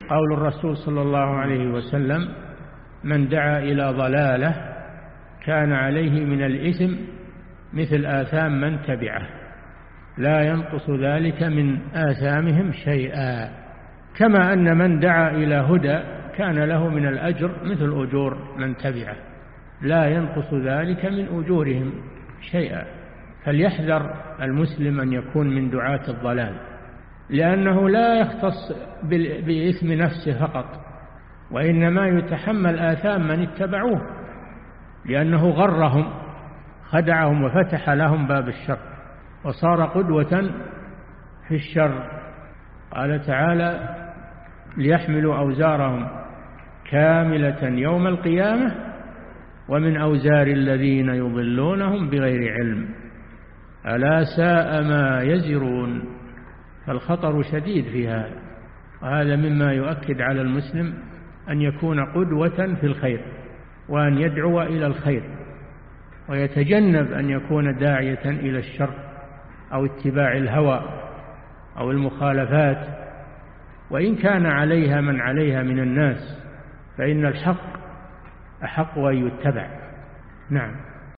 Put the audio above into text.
قول الرسول صلى الله عليه وسلم: من دعا إلى ضلالة كان عليه من الإثم مثل آثام من تبعه، لا ينقص ذلك من آثامهم شيئا، كما أن من دعا إلى هدى كان له من الأجر مثل أجور من تبعه، لا ينقص ذلك من أجورهم شيئا. فليحذر المسلم أن يكون من دعاة الضلال، لأنه لا يختص بإثم نفسه فقط، وإنما يتحمل آثام من اتبعوه، لأنه غرهم، خدعهم وفتح لهم باب الشر وصار قدوة في الشر. قال تعالى: ليحملوا أوزارهم كاملة يوم القيامة ومن أوزار الذين يضلونهم بغير علم ألا ساء ما يزرون. فالخطر شديد في هذا، وهذا مما يؤكد على المسلم أن يكون قدوة في الخير، وأن يدعو إلى الخير، ويتجنب أن يكون داعية إلى الشر أو اتباع الهوى أو المخالفات، وإن كان عليها من عليها من الناس، فإن الحق أحق أن يتبع. نعم.